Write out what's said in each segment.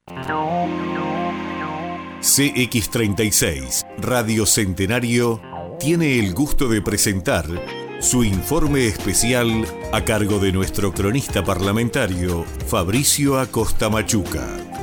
CX36 Radio Centenario tiene el gusto de presentar su informe especial a cargo de nuestro cronista parlamentario Fabricio Acosta Machuca.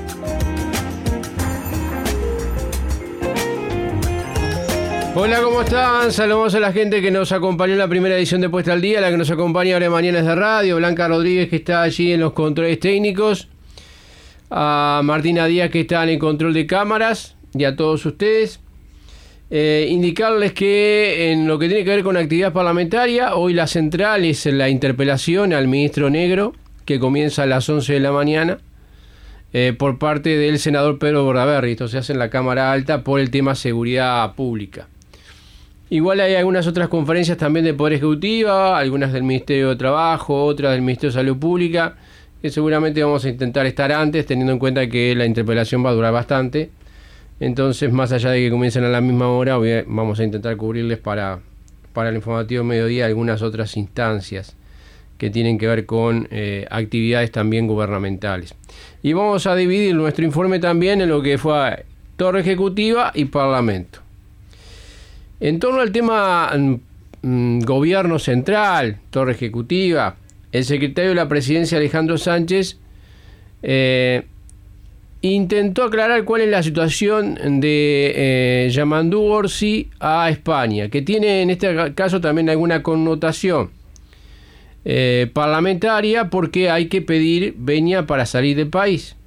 Hola, ¿cómo están? Saludamos a la gente que nos acompañó en la primera edición de Puesta al Día, la que nos acompaña ahora en Mañanas de Radio, Blanca Rodríguez, que está allí en los controles técnicos, a Martina Díaz, que está en el control de cámaras, y a todos ustedes. Indicarles que en lo que tiene que ver con actividad parlamentaria, hoy la central es la interpelación al ministro Negro, que comienza a las 11 de la mañana, por parte del senador Pedro Bordaberry. Esto se hace en la Cámara Alta por el tema seguridad pública. Igual hay algunas otras conferencias también del Poder Ejecutivo, algunas del Ministerio de Trabajo, otras del Ministerio de Salud Pública, que seguramente vamos a intentar estar antes, teniendo en cuenta que la interpelación va a durar bastante. Entonces, más allá de que comiencen a la misma hora, vamos a intentar cubrirles para el informativo mediodía algunas otras instancias que tienen que ver con actividades también gubernamentales. Y vamos a dividir nuestro informe también en lo que fue Torre Ejecutiva y Parlamento. En torno al tema gobierno central, Torre Ejecutiva, el secretario de la Presidencia, Alejandro Sánchez, intentó aclarar cuál es la situación de Yamandú Orsi a España, que tiene en este caso también alguna connotación parlamentaria, porque hay que pedir venia para salir del país.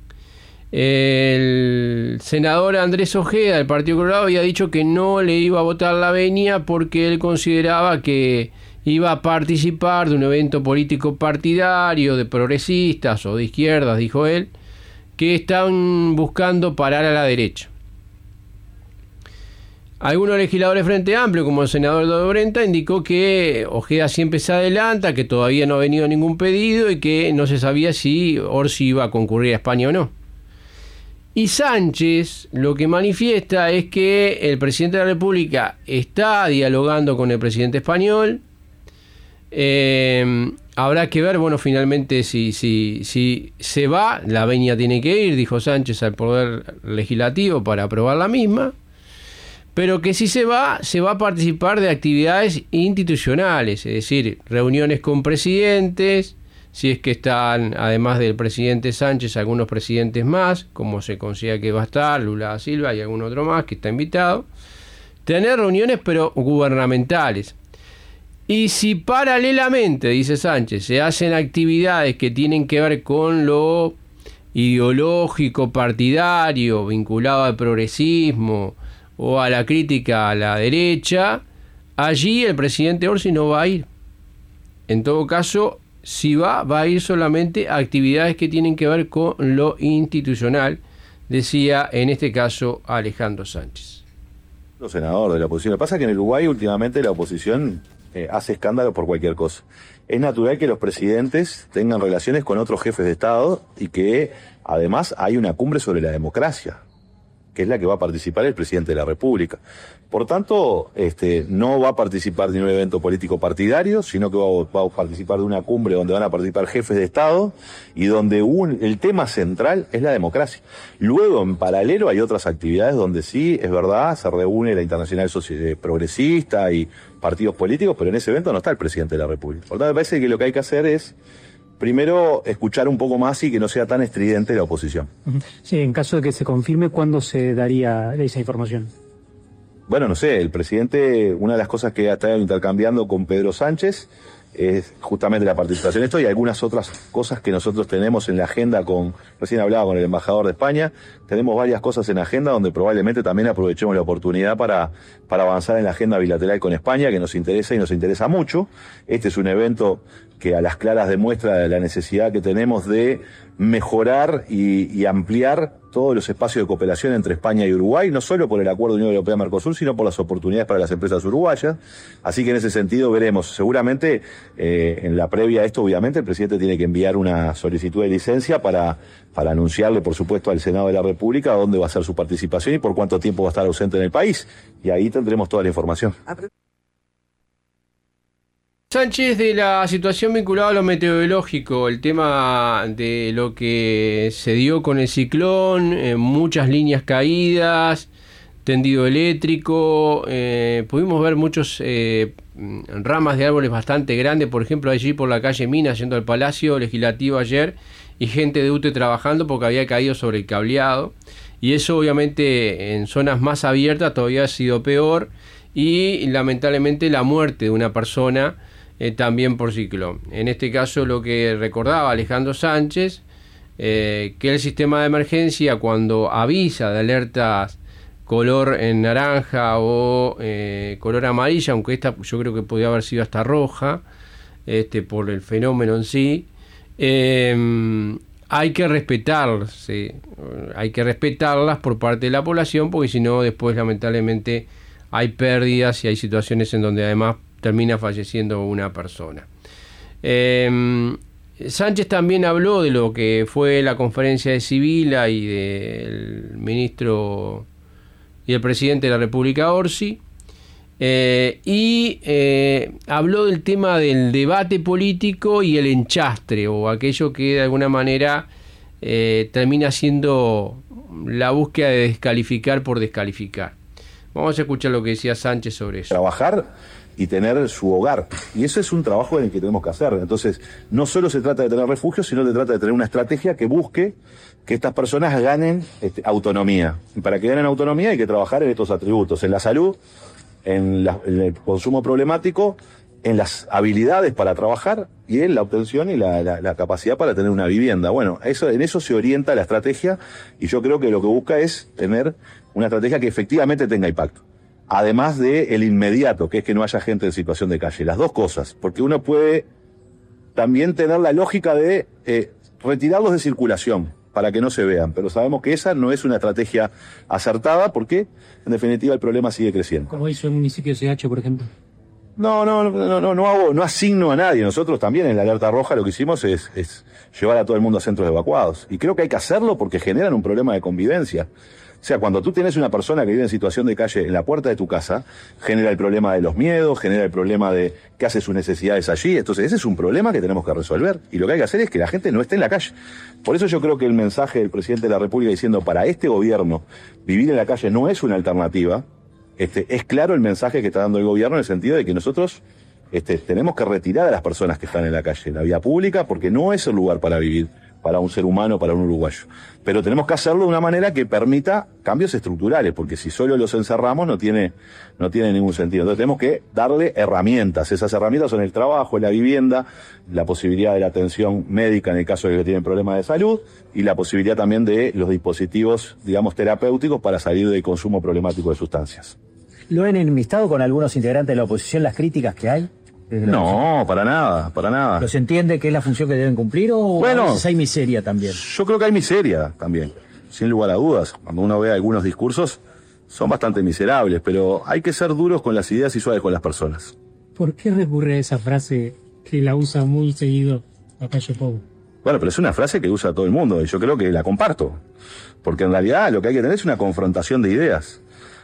El senador Andrés Ojeda del Partido Colorado había dicho que no le iba a votar la venia porque él consideraba que iba a participar de un evento político partidario de progresistas o de izquierdas, dijo él, que están buscando parar a la derecha. Algunos legisladores de Frente Amplio, como el senador Eduardo Brenta, indicó que Ojeda siempre se adelanta, que todavía no ha venido ningún pedido y que no se sabía si Orsi iba a concurrir a España o no. Y Sánchez lo que manifiesta es que el presidente de la República está dialogando con el presidente español. Habrá que ver, bueno, finalmente si se va, la venia tiene que ir, dijo Sánchez, al Poder Legislativo para aprobar la misma, pero que si se va a participar de actividades institucionales, es decir, reuniones con presidentes, si es que están, además del presidente Sánchez, algunos presidentes más, como se considera que va a estar, Lula da Silva y algún otro más que está invitado, tener reuniones pero gubernamentales. Y si paralelamente, dice Sánchez, se hacen actividades que tienen que ver con lo ideológico, partidario, vinculado al progresismo o a la crítica a la derecha, allí el presidente Orsi no va a ir. En todo caso, si va a ir solamente a actividades que tienen que ver con lo institucional, decía en este caso Alejandro Sánchez. Los senadores de la oposición. Lo que pasa es que en el Uruguay últimamente la oposición hace escándalo por cualquier cosa. Es natural que los presidentes tengan relaciones con otros jefes de Estado y que además hay una cumbre sobre la democracia, que es la que va a participar el presidente de la República. Por tanto, no va a participar de un evento político partidario, sino que va a participar de una cumbre donde van a participar jefes de Estado y donde el tema central es la democracia. Luego, en paralelo, hay otras actividades donde sí, es verdad, se reúne la Internacional Progresista y partidos políticos, pero en ese evento no está el presidente de la República. Por tanto, me parece que lo que hay que hacer es primero, escuchar un poco más y que no sea tan estridente la oposición. Sí, en caso de que se confirme, ¿cuándo se daría esa información? Bueno, no sé, el presidente, una de las cosas que ha estado intercambiando con Pedro Sánchez es justamente la participación en esto y algunas otras cosas que nosotros tenemos en la agenda recién hablaba con el embajador de España, tenemos varias cosas en la agenda donde probablemente también aprovechemos la oportunidad para avanzar en la agenda bilateral con España, que nos interesa y nos interesa mucho. Este es un evento que a las claras demuestra la necesidad que tenemos de mejorar y ampliar todos los espacios de cooperación entre España y Uruguay, no solo por el Acuerdo Unión Europea-Mercosur, sino por las oportunidades para las empresas uruguayas. Así que en ese sentido veremos. Seguramente, en la previa a esto, obviamente, el presidente tiene que enviar una solicitud de licencia para anunciarle, por supuesto, al Senado de la República dónde va a ser su participación y por cuánto tiempo va a estar ausente en el país. Y ahí tendremos toda la información. Sánchez, de la situación vinculada a lo meteorológico, el tema de lo que se dio con el ciclón, muchas líneas caídas, tendido eléctrico, pudimos ver muchos ramas de árboles bastante grandes, por ejemplo allí por la calle Minas, yendo al Palacio Legislativo ayer, y gente de UTE trabajando porque había caído sobre el cableado, y eso obviamente en zonas más abiertas todavía ha sido peor, y lamentablemente la muerte de una persona también por ciclón. En este caso lo que recordaba Alejandro Sánchez, que el sistema de emergencia cuando avisa de alertas color en naranja o color amarilla, aunque esta yo creo que podía haber sido hasta roja, por el fenómeno en sí, hay que respetarlas por parte de la población, porque si no después lamentablemente hay pérdidas y hay situaciones en donde además termina falleciendo una persona. Sánchez también habló de lo que fue la conferencia de Sibila y del ministro y el presidente de la República, Orsi, habló del tema del debate político y el enchastre, o aquello que de alguna manera termina siendo la búsqueda de descalificar por descalificar. Vamos a escuchar lo que decía Sánchez sobre eso. Trabajar y tener su hogar. Y eso es un trabajo en el que tenemos que hacer. Entonces, no solo se trata de tener refugio, sino se trata de tener una estrategia que busque que estas personas ganen autonomía. Y para que ganen autonomía hay que trabajar en estos atributos, en la salud, en el consumo problemático, en las habilidades para trabajar y en la obtención y la capacidad para tener una vivienda. Bueno, en eso se orienta la estrategia, y yo creo que lo que busca es tener una estrategia que efectivamente tenga impacto. Además de el inmediato, que es que no haya gente en situación de calle. Las dos cosas, porque uno puede también tener la lógica de retirarlos de circulación para que no se vean, pero sabemos que esa no es una estrategia acertada, porque en definitiva el problema sigue creciendo. Como hizo el municipio de CH, por ejemplo. No asigno a nadie. Nosotros también en la alerta roja lo que hicimos es llevar a todo el mundo a centros evacuados. Y creo que hay que hacerlo porque generan un problema de convivencia. O sea, cuando tú tienes una persona que vive en situación de calle en la puerta de tu casa, genera el problema de los miedos, genera el problema de que hace sus necesidades allí. Entonces ese es un problema que tenemos que resolver. Y lo que hay que hacer es que la gente no esté en la calle. Por eso yo creo que el mensaje del presidente de la República diciendo para este gobierno vivir en la calle no es una alternativa, es claro el mensaje que está dando el gobierno en el sentido de que nosotros tenemos que retirar a las personas que están en la calle, la vía pública, porque no es el lugar para vivir para un ser humano, para un uruguayo. Pero tenemos que hacerlo de una manera que permita cambios estructurales, porque si solo los encerramos no tiene ningún sentido. Entonces tenemos que darle herramientas. Esas herramientas son el trabajo, la vivienda, la posibilidad de la atención médica en el caso de que tienen problemas de salud, y la posibilidad también de los dispositivos, digamos, terapéuticos para salir del consumo problemático de sustancias. ¿Lo han enemistado con algunos integrantes de la oposición las críticas que hay? No, para nada. ¿Los entiende que es la función que deben cumplir o a veces hay miseria también? Yo creo que hay miseria también, sin lugar a dudas. Cuando uno ve algunos discursos, son bastante miserables, pero hay que ser duros con las ideas y suaves con las personas. ¿Por qué recurre a esa frase que la usa muy seguido Lacalle Pou? Bueno, pero es una frase que usa todo el mundo y yo creo que la comparto. Porque en realidad lo que hay que tener es una confrontación de ideas.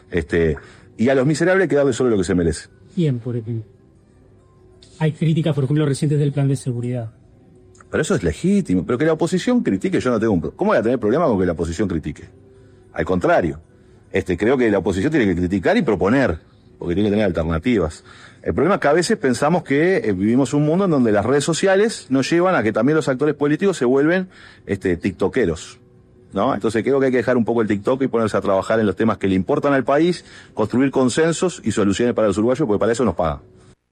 Y a los miserables hay que darle solo lo que se merece. ¿Quién, por ejemplo? Hay críticas, por ejemplo, recientes del plan de seguridad. Pero eso es legítimo. Pero que la oposición critique, yo no tengo un problema. ¿Cómo voy a tener problema con que la oposición critique? Al contrario. Creo que la oposición tiene que criticar y proponer, porque tiene que tener alternativas. El problema es que a veces pensamos que vivimos un mundo en donde las redes sociales nos llevan a que también los actores políticos se vuelven tiktokeros, ¿no? Entonces creo que hay que dejar un poco el TikTok y ponerse a trabajar en los temas que le importan al país, construir consensos y soluciones para los uruguayos, porque para eso nos pagan.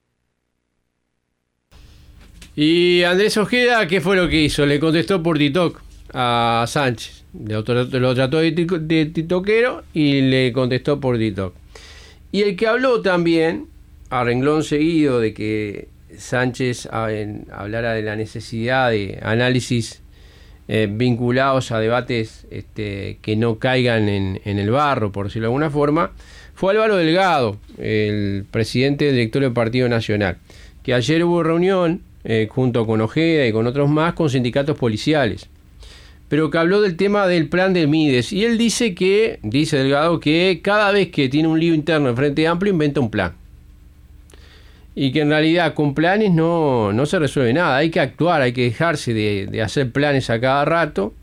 Y Andrés Ojeda, ¿qué fue lo que hizo? Le contestó por TikTok a Sánchez. Lo trató de tiktokero y le contestó por TikTok. Y el que habló también, a renglón seguido, de que Sánchez hablara de la necesidad de análisis vinculados a debates que no caigan en el barro, por decirlo de alguna forma, fue Álvaro Delgado, el presidente del directorio del Partido Nacional, que ayer hubo reunión junto con Ojeda y con otros más, con sindicatos policiales, pero que habló del tema del plan del Mides, y él dice Delgado, que cada vez que tiene un lío interno en Frente Amplio inventa un plan. y que en realidad con planes no se resuelve nada. Hay que actuar, hay que dejarse de hacer planes a cada rato,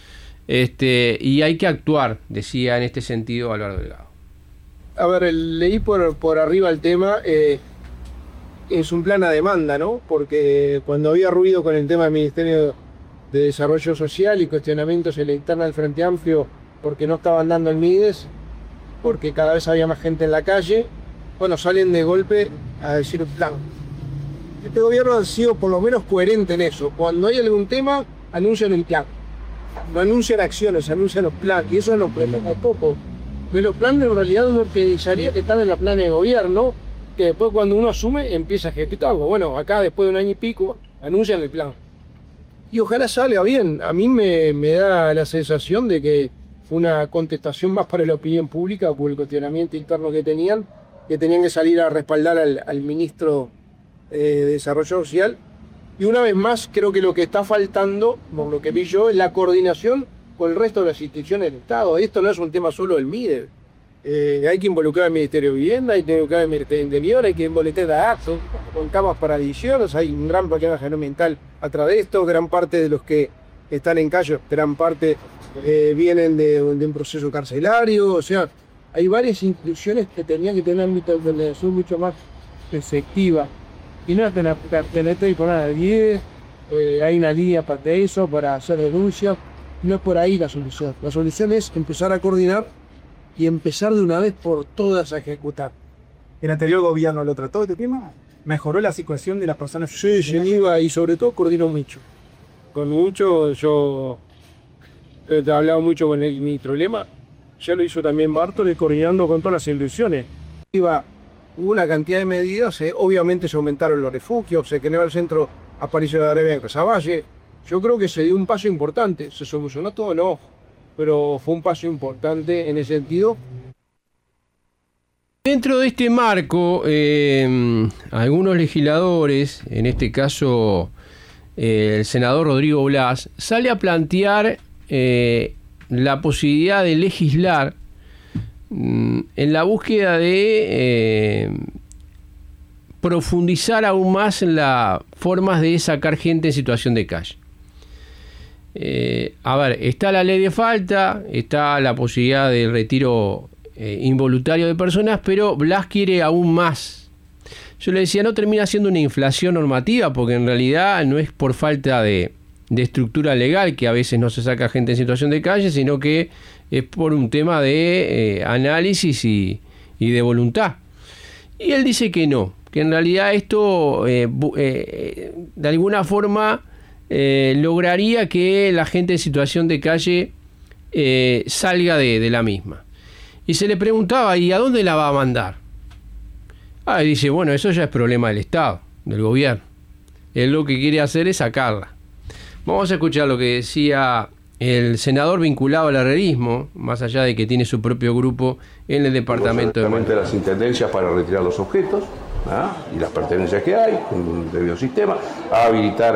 y hay que actuar, decía en este sentido Álvaro Delgado. A ver, leí por arriba el tema. Es un plan a demanda, ¿no? Porque cuando había ruido con el tema del Ministerio de Desarrollo Social y cuestionamientos en la interna del Frente Amplio porque no estaban dando el MIDES, porque cada vez había más gente en la calle, bueno, salen de golpe a decir un plan. Este gobierno ha sido por lo menos coherente en eso. Cuando hay algún tema, anuncian el plan. No anuncian acciones, anuncian los planes. Y eso es lo que me poco. Pero los planes en realidad es lo que desearía que están en los planes de gobierno, que después cuando uno asume empieza a ejecutar. Bueno, acá después de un año y pico anuncian el plan. Y ojalá salga bien. A mí me da la sensación de que fue una contestación más para la opinión pública por el cuestionamiento interno que tenían que salir a respaldar al ministro de Desarrollo Social. Y una vez más, creo que lo que está faltando, por lo que vi yo, es la coordinación con el resto de las instituciones del Estado. Esto no es un tema solo del MIDES. Hay que involucrar al Ministerio de Vivienda, hay que involucrar al Ministerio de Interior, hay que involucrar a AXO, con camas para adicciones, hay un gran problema mental a través de esto. Gran parte de los que están en calle, gran parte vienen de un proceso carcelario. O sea, hay varias instituciones que tenían que tener una organización mucho más efectiva. Y no tener y por nada de 10, hay una línea para eso, para hacer denuncias. No es por ahí la solución. La solución es empezar a coordinar y empezar de una vez por todas a ejecutar. ¿El anterior gobierno lo trató este tema? ¿Mejoró la situación de las personas? Sí, iba y sobre todo coordinó mucho. Con mucho, yo he hablado mucho con el ministro Lema, ya lo hizo también Bartoli, coordinando con todas las instituciones. Hubo una cantidad de medidas, obviamente se aumentaron los refugios, se creó el centro Aparicio de Arabia en Casaballe. Yo creo que se dio un paso importante, se solucionó todo, no, pero fue un paso importante en ese sentido. Dentro de este marco, algunos legisladores, en este caso el senador Rodrigo Blas, sale a plantear la posibilidad de legislar en la búsqueda de profundizar aún más en las formas de sacar gente en situación de calle. A ver, está la ley de falta, está la posibilidad del retiro involuntario de personas, pero Blas quiere aún más. Yo le decía, no termina siendo una inflación normativa, porque en realidad no es por falta de estructura legal que a veces no se saca gente en situación de calle, sino que es por un tema de análisis y de voluntad. Y él dice que no, que en realidad esto de alguna forma lograría que la gente en situación de calle salga de la misma. Y se le preguntaba, ¿y a dónde la va a mandar? Y dice, bueno, eso ya es problema del Estado, del gobierno. Él lo que quiere hacer es sacarla. Vamos a escuchar lo que decía el senador vinculado al herrerismo, más allá de que tiene su propio grupo en el departamento de las intendencias para retirar los objetos y las pertenencias que hay, con un debido sistema, a habilitar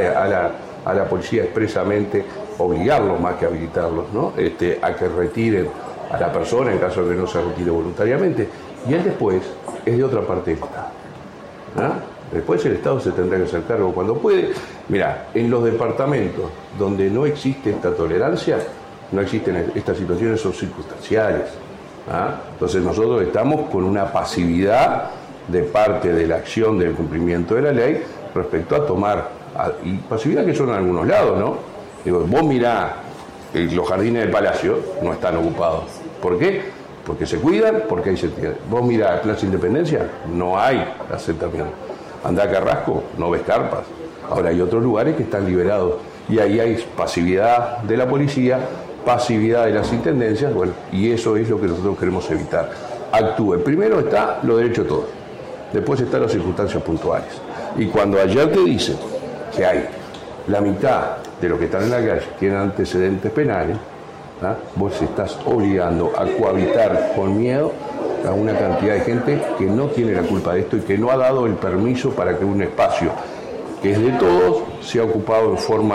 a la policía expresamente, obligarlos más que habilitarlos, ¿no? A que retiren a la persona en caso de que no se retire voluntariamente. Y él después es de otra parte. Después el Estado se tendrá que hacer cargo cuando puede. Mirá, en los departamentos donde no existe esta tolerancia, no existen estas situaciones, son circunstanciales. Entonces nosotros estamos con una pasividad de parte de la acción del cumplimiento de la ley respecto a tomar, y pasividad que son en algunos lados, ¿no? Digo, vos mirá, los jardines del Palacio no están ocupados. ¿Por qué? Porque se cuidan, porque hay sentido. Vos mirá, Plaza Independencia, no hay asentamiento. Andá a Carrasco, no ves carpas. Ahora hay otros lugares que están liberados y ahí hay pasividad de la policía, pasividad de las intendencias, bueno, y eso es lo que nosotros queremos evitar. Actúe. Primero está los derechos de todos, después están las circunstancias puntuales. Y cuando ayer te dicen que hay la mitad de los que están en la calle tienen antecedentes penales, vos estás obligando a cohabitar con miedo a una cantidad de gente que no tiene la culpa de esto y que no ha dado el permiso para que un espacio que es de todos sea ocupado en forma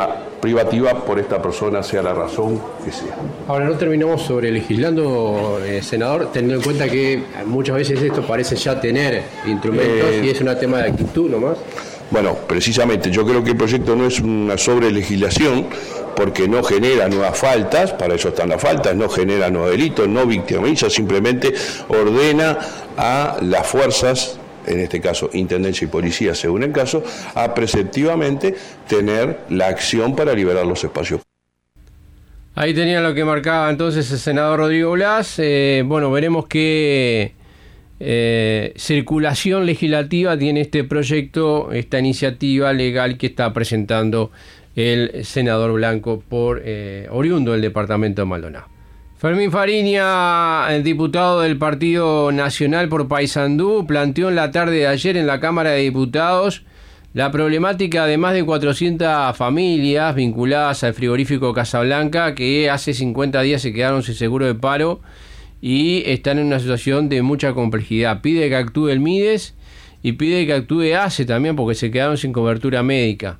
privativa por esta persona, sea la razón que sea. Ahora, no terminamos sobre legislando, senador, teniendo en cuenta que muchas veces esto parece ya tener instrumentos y es un tema de actitud nomás. Bueno, precisamente, yo creo que el proyecto no es una sobrelegislación, porque no genera nuevas faltas, para eso están las faltas, no genera nuevos delitos, no victimiza, simplemente ordena a las fuerzas, en este caso Intendencia y Policía según el caso, a preceptivamente tener la acción para liberar los espacios. Ahí tenía lo que marcaba entonces el senador Rodrigo Blas. Bueno, veremos qué circulación legislativa tiene este proyecto, esta iniciativa legal que está presentando el senador Blanco por oriundo del departamento de Maldonado. Fermín Fariña, el diputado del Partido Nacional por Paysandú, planteó en la tarde de ayer en la Cámara de Diputados la problemática de más de 400 familias vinculadas al frigorífico Casablanca que hace 50 días se quedaron sin seguro de paro y están en una situación de mucha complejidad. Pide que actúe el MIDES y pide que actúe ACE también porque se quedaron sin cobertura médica.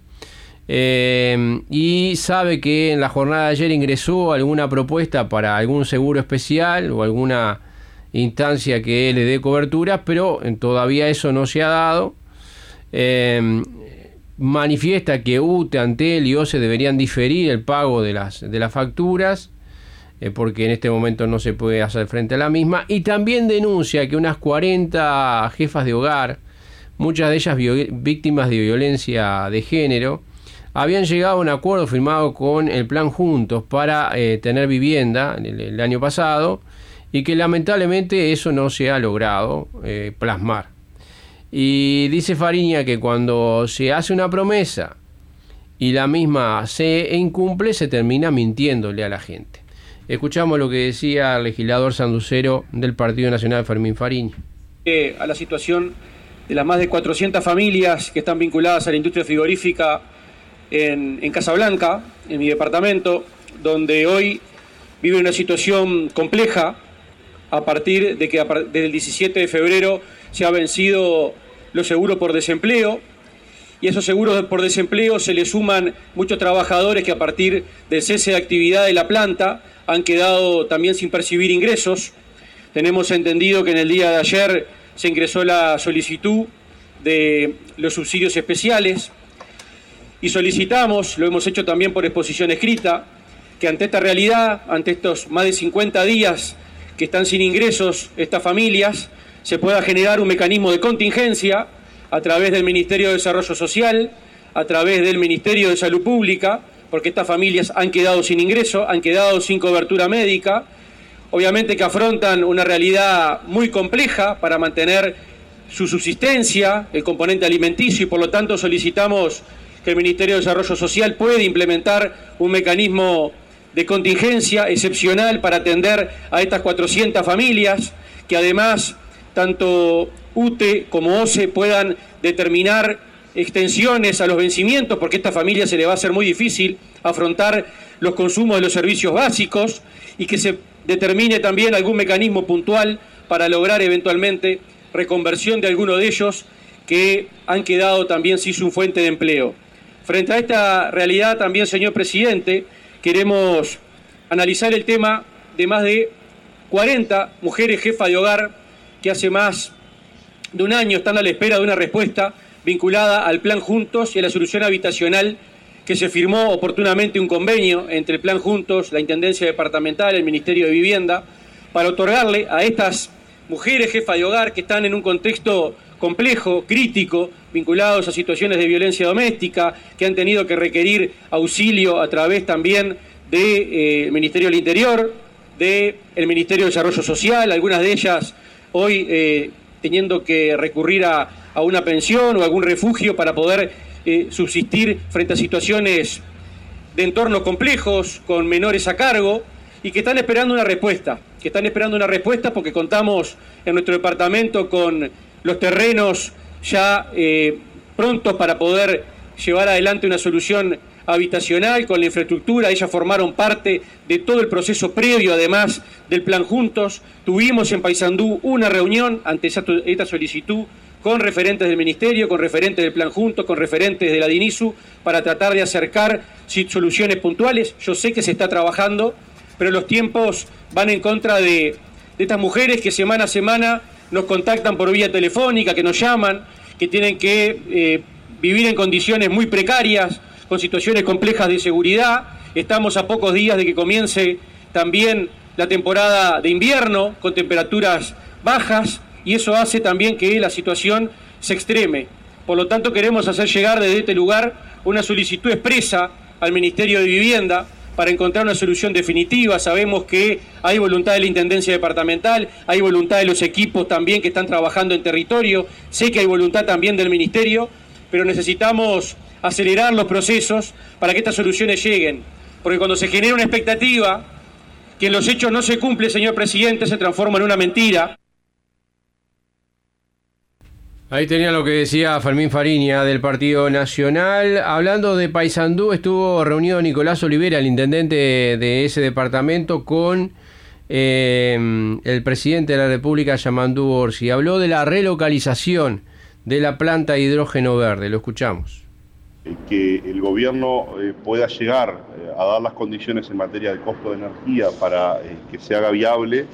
Y sabe que en la jornada de ayer ingresó alguna propuesta para algún seguro especial o alguna instancia que le dé cobertura, pero todavía eso no se ha dado. Manifiesta que UTE, Antel y OCE deberían diferir el pago de las facturas porque en este momento no se puede hacer frente a la misma, y también denuncia que unas 40 jefas de hogar, muchas de ellas víctimas de violencia de género, habían llegado a un acuerdo firmado con el Plan Juntos para tener vivienda el año pasado y que lamentablemente eso no se ha logrado plasmar. Y dice Fariña que cuando se hace una promesa y la misma se incumple, se termina mintiéndole a la gente. Escuchamos lo que decía el legislador sanducero del Partido Nacional, Fermín Fariña. A la situación de las más de 400 familias que están vinculadas a la industria frigorífica en Casablanca, en mi departamento, donde hoy vive una situación compleja a partir de que desde el 17 de febrero se ha vencido los seguros por desempleo, y a esos seguros por desempleo se le suman muchos trabajadores que a partir del cese de actividad de la planta han quedado también sin percibir ingresos. Tenemos entendido que en el día de ayer se ingresó la solicitud de los subsidios especiales y solicitamos, lo hemos hecho también por exposición escrita, que ante esta realidad, ante estos más de 50 días que están sin ingresos estas familias, se pueda generar un mecanismo de contingencia a través del Ministerio de Desarrollo Social, a través del Ministerio de Salud Pública, porque estas familias han quedado sin ingreso, han quedado sin cobertura médica, obviamente que afrontan una realidad muy compleja para mantener su subsistencia, el componente alimenticio, y por lo tanto solicitamos que el Ministerio de Desarrollo Social pueda implementar un mecanismo de contingencia excepcional para atender a estas 400 familias, que además tanto UTE como OCE puedan determinar extensiones a los vencimientos, porque a esta familia se le va a hacer muy difícil afrontar los consumos de los servicios básicos, y que se determine también algún mecanismo puntual para lograr eventualmente reconversión de algunos de ellos que han quedado también sin su fuente de empleo. Frente a esta realidad también, señor presidente, queremos analizar el tema de más de 40 mujeres jefas de hogar que hace más de un año están a la espera de una respuesta vinculada al Plan Juntos y a la solución habitacional, que se firmó oportunamente un convenio entre el Plan Juntos, la Intendencia Departamental, el Ministerio de Vivienda, para otorgarle a estas mujeres jefas de hogar que están en un contexto complejo, crítico, vinculados a situaciones de violencia doméstica, que han tenido que requerir auxilio a través también del Ministerio del Interior, del Ministerio de Desarrollo Social, algunas de ellas hoy teniendo que recurrir a una pensión o algún refugio para poder subsistir frente a situaciones de entornos complejos, con menores a cargo, y que están esperando una respuesta, porque contamos en nuestro departamento con los terrenos ya prontos para poder llevar adelante una solución habitacional, con la infraestructura. Ellas formaron parte de todo el proceso previo, además del Plan Juntos. Tuvimos en Paysandú una reunión ante esta solicitud con referentes del Ministerio, con referentes del Plan Juntos, con referentes de la DINISU, para tratar de acercar soluciones puntuales. Yo sé que se está trabajando, pero los tiempos van en contra de estas mujeres que semana a semana nos contactan por vía telefónica, que nos llaman, que tienen que vivir en condiciones muy precarias, con situaciones complejas de seguridad. Estamos a pocos días de que comience también la temporada de invierno, con temperaturas bajas, y eso hace también que la situación se extreme. Por lo tanto, queremos hacer llegar desde este lugar una solicitud expresa al Ministerio de Vivienda para encontrar una solución definitiva. Sabemos que hay voluntad de la Intendencia Departamental, hay voluntad de los equipos también que están trabajando en territorio, sé que hay voluntad también del Ministerio, pero necesitamos acelerar los procesos para que estas soluciones lleguen. Porque cuando se genera una expectativa que en los hechos no se cumple, señor presidente, se transforma en una mentira. Ahí tenía lo que decía Fermín Fariña del Partido Nacional. Hablando de Paysandú, estuvo reunido Nicolás Olivera, el intendente de ese departamento, con el presidente de la República, Yamandú Orsi. Habló de la relocalización de la planta de hidrógeno verde. Lo escuchamos. Que el gobierno pueda llegar a dar las condiciones en materia de costo de energía para que se haga viable.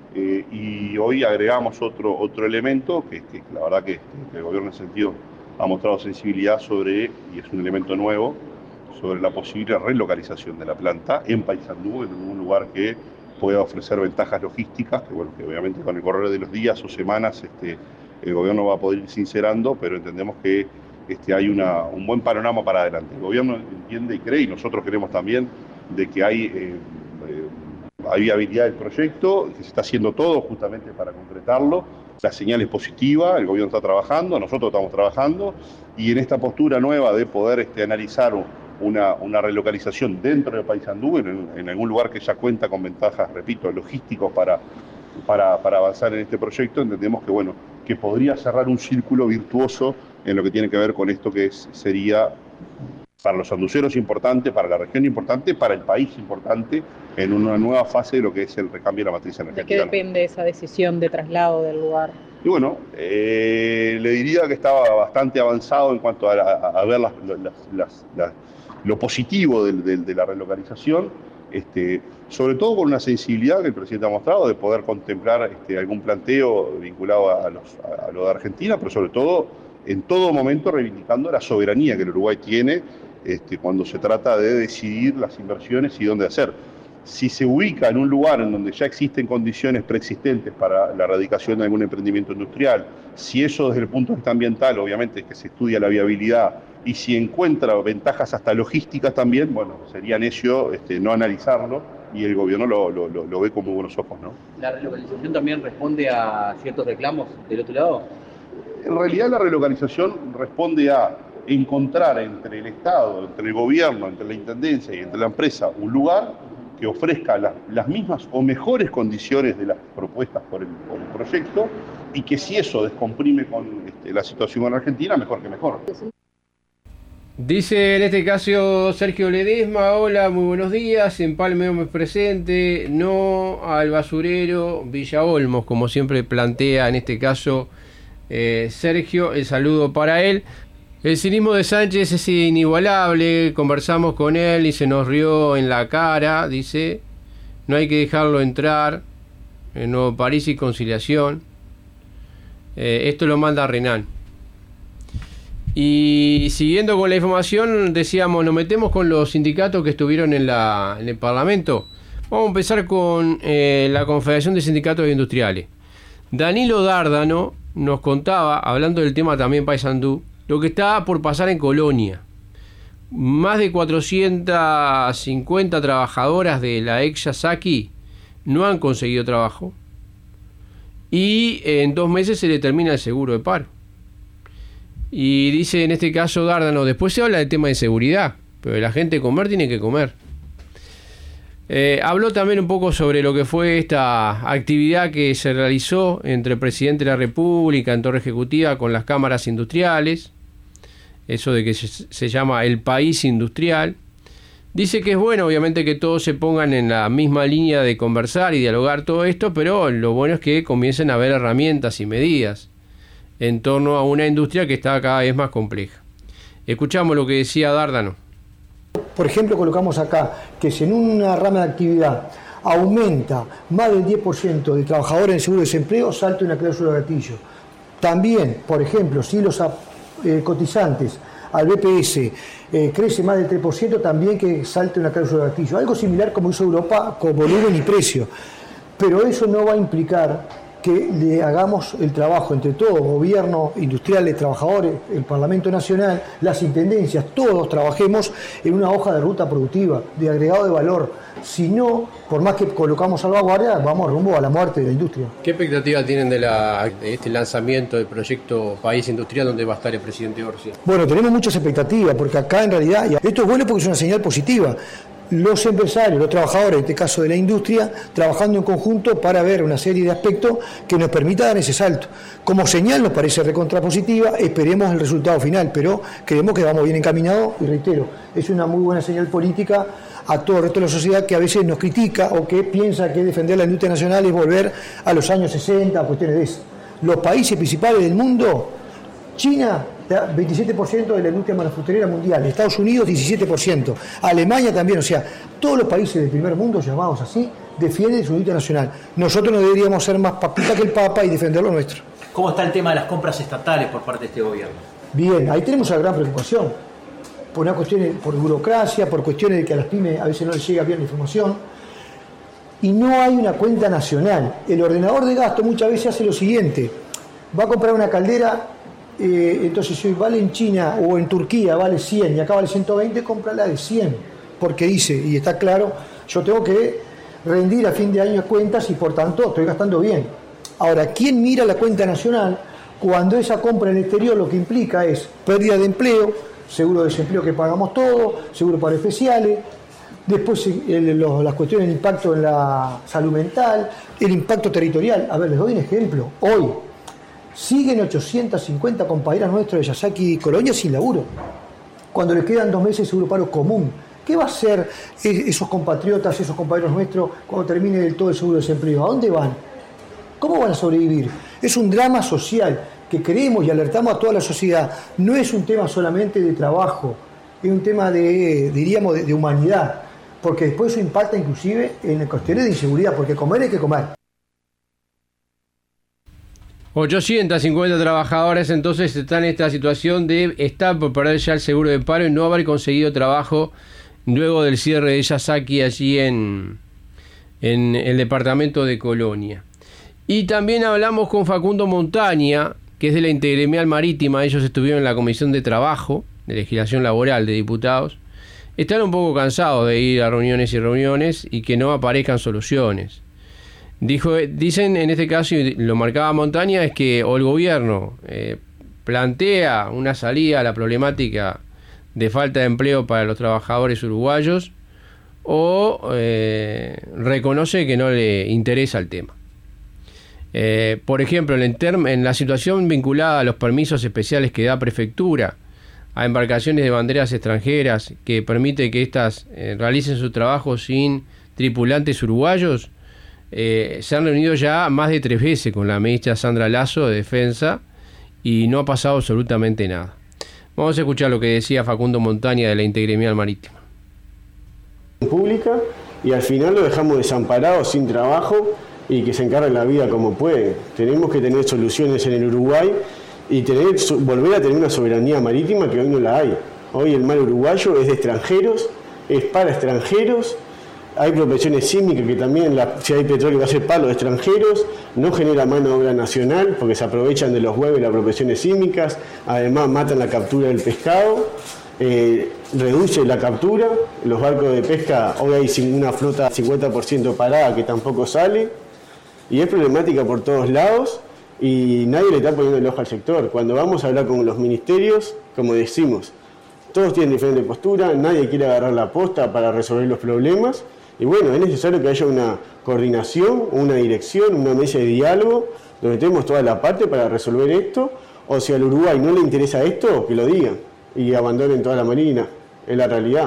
Y hoy agregamos otro elemento, que la verdad que el gobierno en ese sentido ha mostrado sensibilidad sobre, y es un elemento nuevo, sobre la posible relocalización de la planta en Paysandú, en un lugar que pueda ofrecer ventajas logísticas, que obviamente con el correr de los días o semanas el gobierno va a poder ir sincerando, pero entendemos que hay un buen panorama para adelante. El gobierno entiende y cree, y nosotros creemos también, de que hay viabilidad del proyecto, que se está haciendo todo justamente para concretarlo. La señal es positiva, el gobierno está trabajando, nosotros estamos trabajando, y en esta postura nueva de poder analizar una relocalización dentro de Paysandú, en algún lugar que ya cuenta con ventajas, repito, logísticos para avanzar en este proyecto, entendemos que podría cerrar un círculo virtuoso en lo que tiene que ver con esto que sería para los sanduceros importante, para la región importante, para el país importante, en una nueva fase de lo que es el recambio de la matriz energética. ¿De qué depende esa decisión de traslado del lugar? Y le diría que estaba bastante avanzado en cuanto a ver lo positivo de la relocalización, sobre todo con una sensibilidad que el presidente ha mostrado de poder contemplar algún planteo vinculado a lo de Argentina, pero sobre todo en todo momento reivindicando la soberanía que el Uruguay tiene cuando se trata de decidir las inversiones y dónde hacer. Si se ubica en un lugar en donde ya existen condiciones preexistentes para la radicación de algún emprendimiento industrial, si eso desde el punto de vista ambiental, obviamente es que se estudia la viabilidad, y si encuentra ventajas hasta logísticas también, sería necio no analizarlo, y el gobierno lo ve con muy buenos ojos, ¿no? ¿La relocalización también responde a ciertos reclamos del otro lado? En realidad la relocalización responde a encontrar entre el Estado, entre el gobierno, entre la Intendencia y entre la empresa un lugar que ofrezca las mismas o mejores condiciones de las propuestas por el proyecto, y que si eso descomprime con la situación en Argentina, mejor que mejor. Dice en este caso Sergio Ledesma: hola, muy buenos días, Empalme me presente, no al basurero Villa Olmos, como siempre plantea en este caso Sergio. El saludo para él. El cinismo de Sánchez es inigualable, conversamos con él y se nos rió en la cara, dice, no hay que dejarlo entrar, en Nuevo París y conciliación. Esto lo manda Renan. Y siguiendo con la información, decíamos, nos metemos con los sindicatos que estuvieron en el Parlamento. Vamos a empezar con la Confederación de Sindicatos Industriales. Danilo Dárdano nos contaba, hablando del tema también Paysandú, lo que está por pasar en Colonia. Más de 450 trabajadoras de la ex Yasaki no han conseguido trabajo, y en 2 meses se le termina el seguro de paro. Y dice en este caso Dárdano, después se habla del tema de seguridad, pero la gente comer tiene que comer. Habló también un poco sobre lo que fue esta actividad que se realizó entre el presidente de la República en Torre Ejecutiva con las cámaras industriales, eso de que se llama el país industrial. Dice que es bueno, obviamente, que todos se pongan en la misma línea de conversar y dialogar todo esto, pero lo bueno es que comiencen a haber herramientas y medidas. en torno a una industria que está cada vez más compleja. Escuchamos lo que decía Dárdano. Por ejemplo, colocamos acá que si en una rama de actividad aumenta más del 10% de trabajadores en seguro de desempleo, salta una cláusula gatillo. También, por ejemplo, si los cotizantes al BPS crece más del 3%, también que salte una cláusula gatillo. Algo similar como hizo Europa con volumen y precio. Pero eso no va a implicar que le hagamos el trabajo entre todos, gobierno, industriales, trabajadores, el Parlamento Nacional, las intendencias, todos trabajemos en una hoja de ruta productiva, de agregado de valor. Si no, por más que colocamos salvaguardia, vamos rumbo a la muerte de la industria. ¿Qué expectativa tienen de este lanzamiento del proyecto País Industrial donde va a estar el presidente Orsi? Bueno, tenemos muchas expectativas, porque acá en realidad, y esto es bueno porque es una señal positiva, los empresarios, los trabajadores, en este caso de la industria, trabajando en conjunto para ver una serie de aspectos que nos permita dar ese salto. Como señal nos parece recontrapositiva, esperemos el resultado final, pero creemos que vamos bien encaminados y reitero, es una muy buena señal política a todo el resto de la sociedad que a veces nos critica o que piensa que defender la industria nacional es volver a los años 60, cuestiones de eso. Los países principales del mundo, China, 27% de la industria manufacturera mundial, Estados Unidos 17%, Alemania también, o sea, todos los países del primer mundo, llamados así, defienden su industria nacional. Nosotros no deberíamos ser más papita que el Papa y defender lo nuestro. ¿Cómo está el tema de las compras estatales por parte de este gobierno? Bien, ahí tenemos una gran preocupación, por una cuestión, por burocracia, por cuestiones de que a las pymes a veces no les llega bien la información, y no hay una cuenta nacional. El ordenador de gasto muchas veces hace lo siguiente, va a comprar una caldera. Entonces si vale en China o en Turquía vale 100 y acá vale 120, cómprala de 100, porque dice, y está claro, yo tengo que rendir a fin de año cuentas y por tanto estoy gastando bien. Ahora, ¿quién mira la cuenta nacional cuando esa compra en el exterior lo que implica es pérdida de empleo, seguro de desempleo que pagamos todos, seguro para especiales, después las cuestiones del impacto en la salud mental, el impacto territorial? A ver, les doy un ejemplo. Hoy siguen 850 compañeras nuestras de Yasaki y Colonia sin laburo, cuando les quedan 2 meses de seguro paro común. ¿Qué va a hacer esos compatriotas, esos compañeros nuestros cuando termine del todo el seguro de desempleo? ¿A dónde van? ¿Cómo van a sobrevivir? Es un drama social que creemos y alertamos a toda la sociedad. No es un tema solamente de trabajo, es un tema de humanidad, porque después eso impacta inclusive en cuestiones de inseguridad, porque comer hay que comer. 850 trabajadores entonces están en esta situación de estar por perder ya el seguro de paro y no haber conseguido trabajo luego del cierre de Yasaki allí en el departamento de Colonia. Y también hablamos con Facundo Montaña, que es de la Intergremial Marítima. Ellos estuvieron en la Comisión de Trabajo, de Legislación Laboral de Diputados. Están un poco cansados de ir a reuniones y reuniones y que no aparezcan soluciones. Dicen en este caso, y lo marcaba Montaña, es que o el gobierno plantea una salida a la problemática de falta de empleo para los trabajadores uruguayos o reconoce que no le interesa el tema. Por ejemplo, en la situación vinculada a los permisos especiales que da Prefectura a embarcaciones de banderas extranjeras que permite que éstas realicen su trabajo sin tripulantes uruguayos, se han reunido ya más de 3 veces con la ministra Sandra Lasso de Defensa y no ha pasado absolutamente nada. Vamos a escuchar lo que decía Facundo Montaña de la Intergremial Marítima. Pública, y al final lo dejamos desamparado, sin trabajo, y que se encargue la vida como puede. Tenemos que tener soluciones en el Uruguay y volver a tener una soberanía marítima que hoy no la hay. Hoy el mar uruguayo es de extranjeros, es para extranjeros. Hay prospecciones sísmicas que también, si hay petróleo va a ser para los extranjeros, no genera mano de obra nacional porque se aprovechan de los huevos y las prospecciones sísmicas, además matan la captura del pescado, reduce la captura, los barcos de pesca, hoy hay una flota 50% parada que tampoco sale, y es problemática por todos lados y nadie le está poniendo el ojo al sector. Cuando vamos a hablar con los ministerios, como decimos, todos tienen diferente postura, nadie quiere agarrar la posta para resolver los problemas. Y bueno, es necesario que haya una coordinación, una dirección, una mesa de diálogo, donde tenemos toda la parte para resolver esto, o si al Uruguay no le interesa esto, que lo digan y abandonen toda la marina, es la realidad.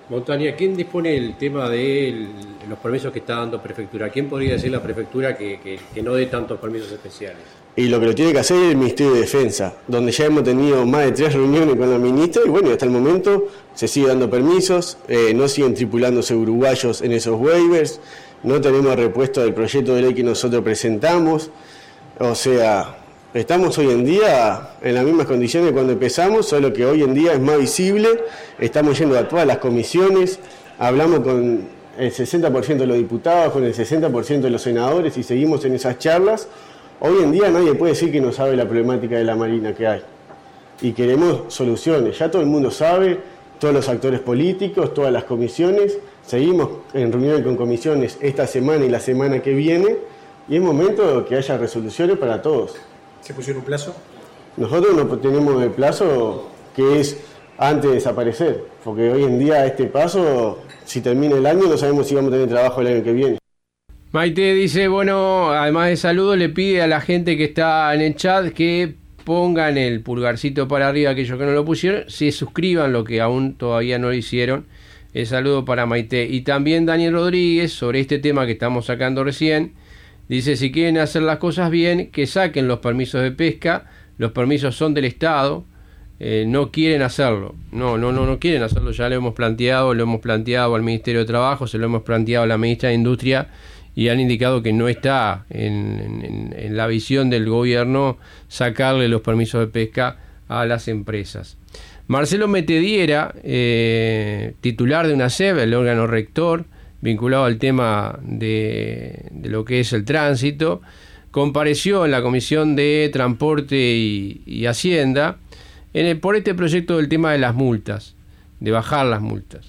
Montaña, ¿quién dispone el tema de los permisos que está dando Prefectura? ¿Quién podría decir la Prefectura que no dé tantos permisos especiales? Y lo que lo tiene que hacer es el Ministerio de Defensa, donde ya hemos tenido más de 3 reuniones con la ministra y bueno, hasta el momento se sigue dando permisos, no siguen tripulándose uruguayos en esos waivers, no tenemos repuesto del proyecto de ley que nosotros presentamos, o sea, estamos hoy en día en las mismas condiciones que cuando empezamos, solo que hoy en día es más visible, estamos yendo a todas las comisiones, hablamos con el 60% de los diputados, con el 60% de los senadores y seguimos en esas charlas. Hoy en día nadie puede decir que no sabe la problemática de la Marina que hay y queremos soluciones, ya todo el mundo sabe, todos los actores políticos, todas las comisiones, seguimos en reuniones con comisiones esta semana y la semana que viene y es momento de que haya resoluciones para todos. ¿Se pusieron un plazo? Nosotros no tenemos el plazo que es antes de desaparecer, porque hoy en día a este paso, si termina el año, no sabemos si vamos a tener trabajo el año que viene. Maite dice, bueno, además de saludos, le pide a la gente que está en el chat que pongan el pulgarcito para arriba, aquellos que no lo pusieron, se suscriban, lo que aún todavía no lo hicieron. El saludo para Maite. Y también Daniel Rodríguez, sobre este tema que estamos sacando recién, dice, si quieren hacer las cosas bien, que saquen los permisos de pesca, los permisos son del Estado, no quieren hacerlo, no quieren hacerlo, ya lo hemos planteado al Ministerio de Trabajo, se lo hemos planteado a la Ministra de Industria, y han indicado que no está en la visión del gobierno sacarle los permisos de pesca a las empresas. Marcelo Metediera, titular de UNACEP, el órgano rector, vinculado al tema de lo que es el tránsito, compareció en la Comisión de Transporte y Hacienda por este proyecto del tema de las multas, de bajar las multas.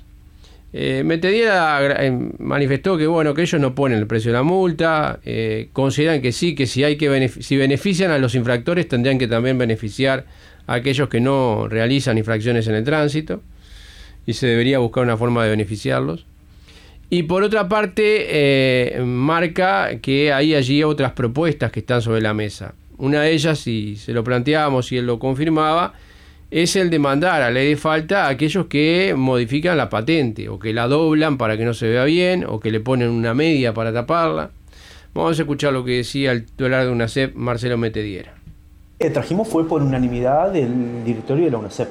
Metediera manifestó que bueno, que ellos no ponen el precio de la multa, consideran que sí, que si benefician a los infractores tendrían que también beneficiar a aquellos que no realizan infracciones en el tránsito y se debería buscar una forma de beneficiarlos. Y por otra parte marca que hay allí otras propuestas que están sobre la mesa. Una de ellas, si se lo planteábamos y él lo confirmaba, es el de mandar a ley de falta a aquellos que modifican la patente o que la doblan para que no se vea bien o que le ponen una media para taparla. Vamos a escuchar lo que decía el titular de UNACEP, Marcelo Metediera. Trajimos fue por unanimidad del directorio de la UNACEP.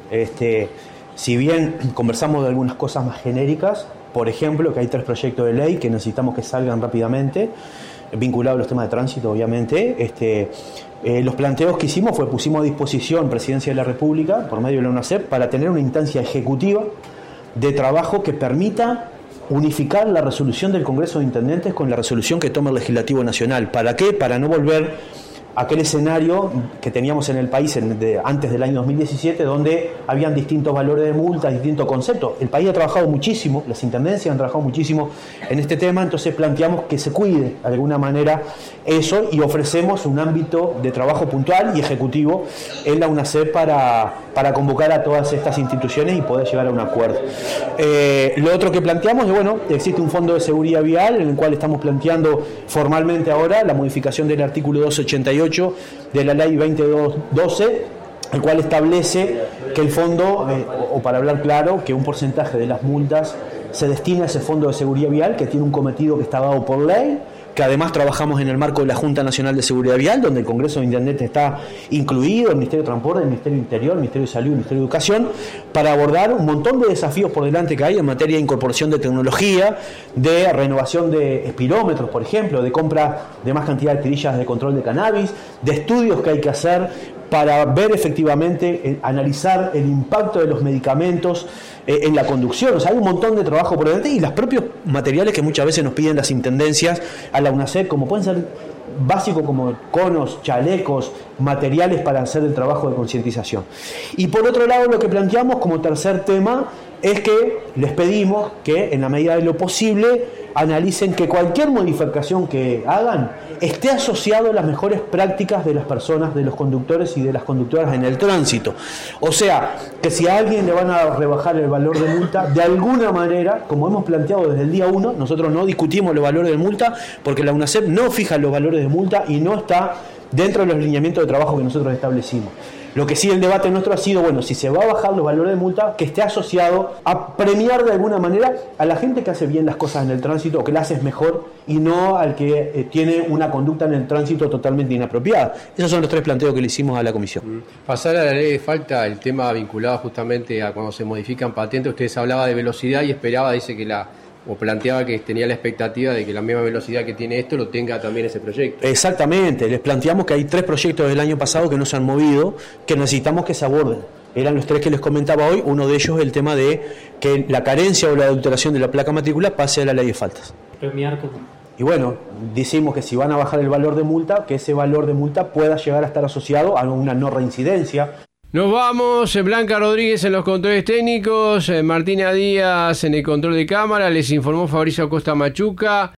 Si bien conversamos de algunas cosas más genéricas, por ejemplo, que hay 3 proyectos de ley que necesitamos que salgan rápidamente, vinculados a los temas de tránsito, obviamente. Los planteos que hicimos pusimos a disposición Presidencia de la República, por medio de la UNACEP, para tener una instancia ejecutiva de trabajo que permita unificar la resolución del Congreso de Intendentes con la resolución que toma el Legislativo Nacional. ¿Para qué? Para no volver a aquel escenario que teníamos en el país antes del año 2017, donde habían distintos valores de multas, distintos conceptos. El país ha trabajado muchísimo, las intendencias han trabajado muchísimo en este tema, entonces planteamos que se cuide de alguna manera eso y ofrecemos un ámbito de trabajo puntual y ejecutivo en la UNACEP para convocar a todas estas instituciones y poder llegar a un acuerdo. Lo otro que planteamos es, bueno, existe un fondo de seguridad vial en el cual estamos planteando formalmente ahora la modificación del artículo 288 de la ley 2212, el cual establece que el fondo, o para hablar claro, que un porcentaje de las multas se destina a ese fondo de seguridad vial que tiene un cometido que está dado por ley, que además trabajamos en el marco de la Junta Nacional de Seguridad Vial, donde el Congreso de Intendentes está incluido, el Ministerio de Transporte, el Ministerio de Interior, el Ministerio de Salud, el Ministerio de Educación, para abordar un montón de desafíos por delante que hay en materia de incorporación de tecnología, de renovación de espirómetros, por ejemplo, de compra de más cantidad de tirillas de control de cannabis, de estudios que hay que hacer para ver efectivamente, analizar el impacto de los medicamentos en la conducción. O sea, hay un montón de trabajo por delante y los propios materiales que muchas veces nos piden las intendencias a la UNACEP, como pueden ser básicos como conos, chalecos, materiales para hacer el trabajo de concientización. Y por otro lado, lo que planteamos como tercer tema es que les pedimos que en la medida de lo posible analicen que cualquier modificación que hagan esté asociado a las mejores prácticas de las personas, de los conductores y de las conductoras en el tránsito. O sea, que si a alguien le van a rebajar el valor de multa, de alguna manera, como hemos planteado desde el día 1, nosotros no discutimos los valores de multa porque la UNACEP no fija los valores de multa y no está dentro de los lineamientos de trabajo que nosotros establecimos. Lo que sí el debate nuestro ha sido, bueno, si se va a bajar los valores de multa, que esté asociado a premiar de alguna manera a la gente que hace bien las cosas en el tránsito o que las hace mejor y no al que tiene una conducta en el tránsito totalmente inapropiada. Esos son los 3 planteos que le hicimos a la comisión. Pasar a la ley de falta, el tema vinculado justamente a cuando se modifican patentes, ustedes hablaba de velocidad y esperaba, dice que o planteaba que tenía la expectativa de que la misma velocidad que tiene esto lo tenga también ese proyecto. Exactamente, les planteamos que hay 3 proyectos del año pasado que no se han movido, que necesitamos que se aborden. Eran los 3 que les comentaba hoy, uno de ellos el tema de que la carencia o la adulteración de la placa matrícula pase a la ley de faltas. Premiar como... Y bueno, decimos que si van a bajar el valor de multa, que ese valor de multa pueda llegar a estar asociado a una no reincidencia. Nos vamos, Blanca Rodríguez en los controles técnicos, Martina Díaz en el control de cámara, les informó Fabricio Acosta Machuca.